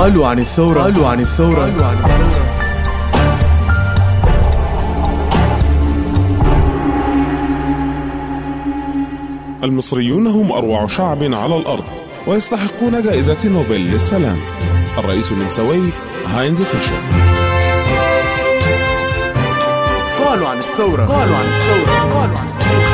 قالوا عن الثورة المصريون هم أروع شعب على الأرض ويستحقون جائزة نوبل للسلام. الرئيس النمساوي هاينز فيشر. قالوا عن الثورة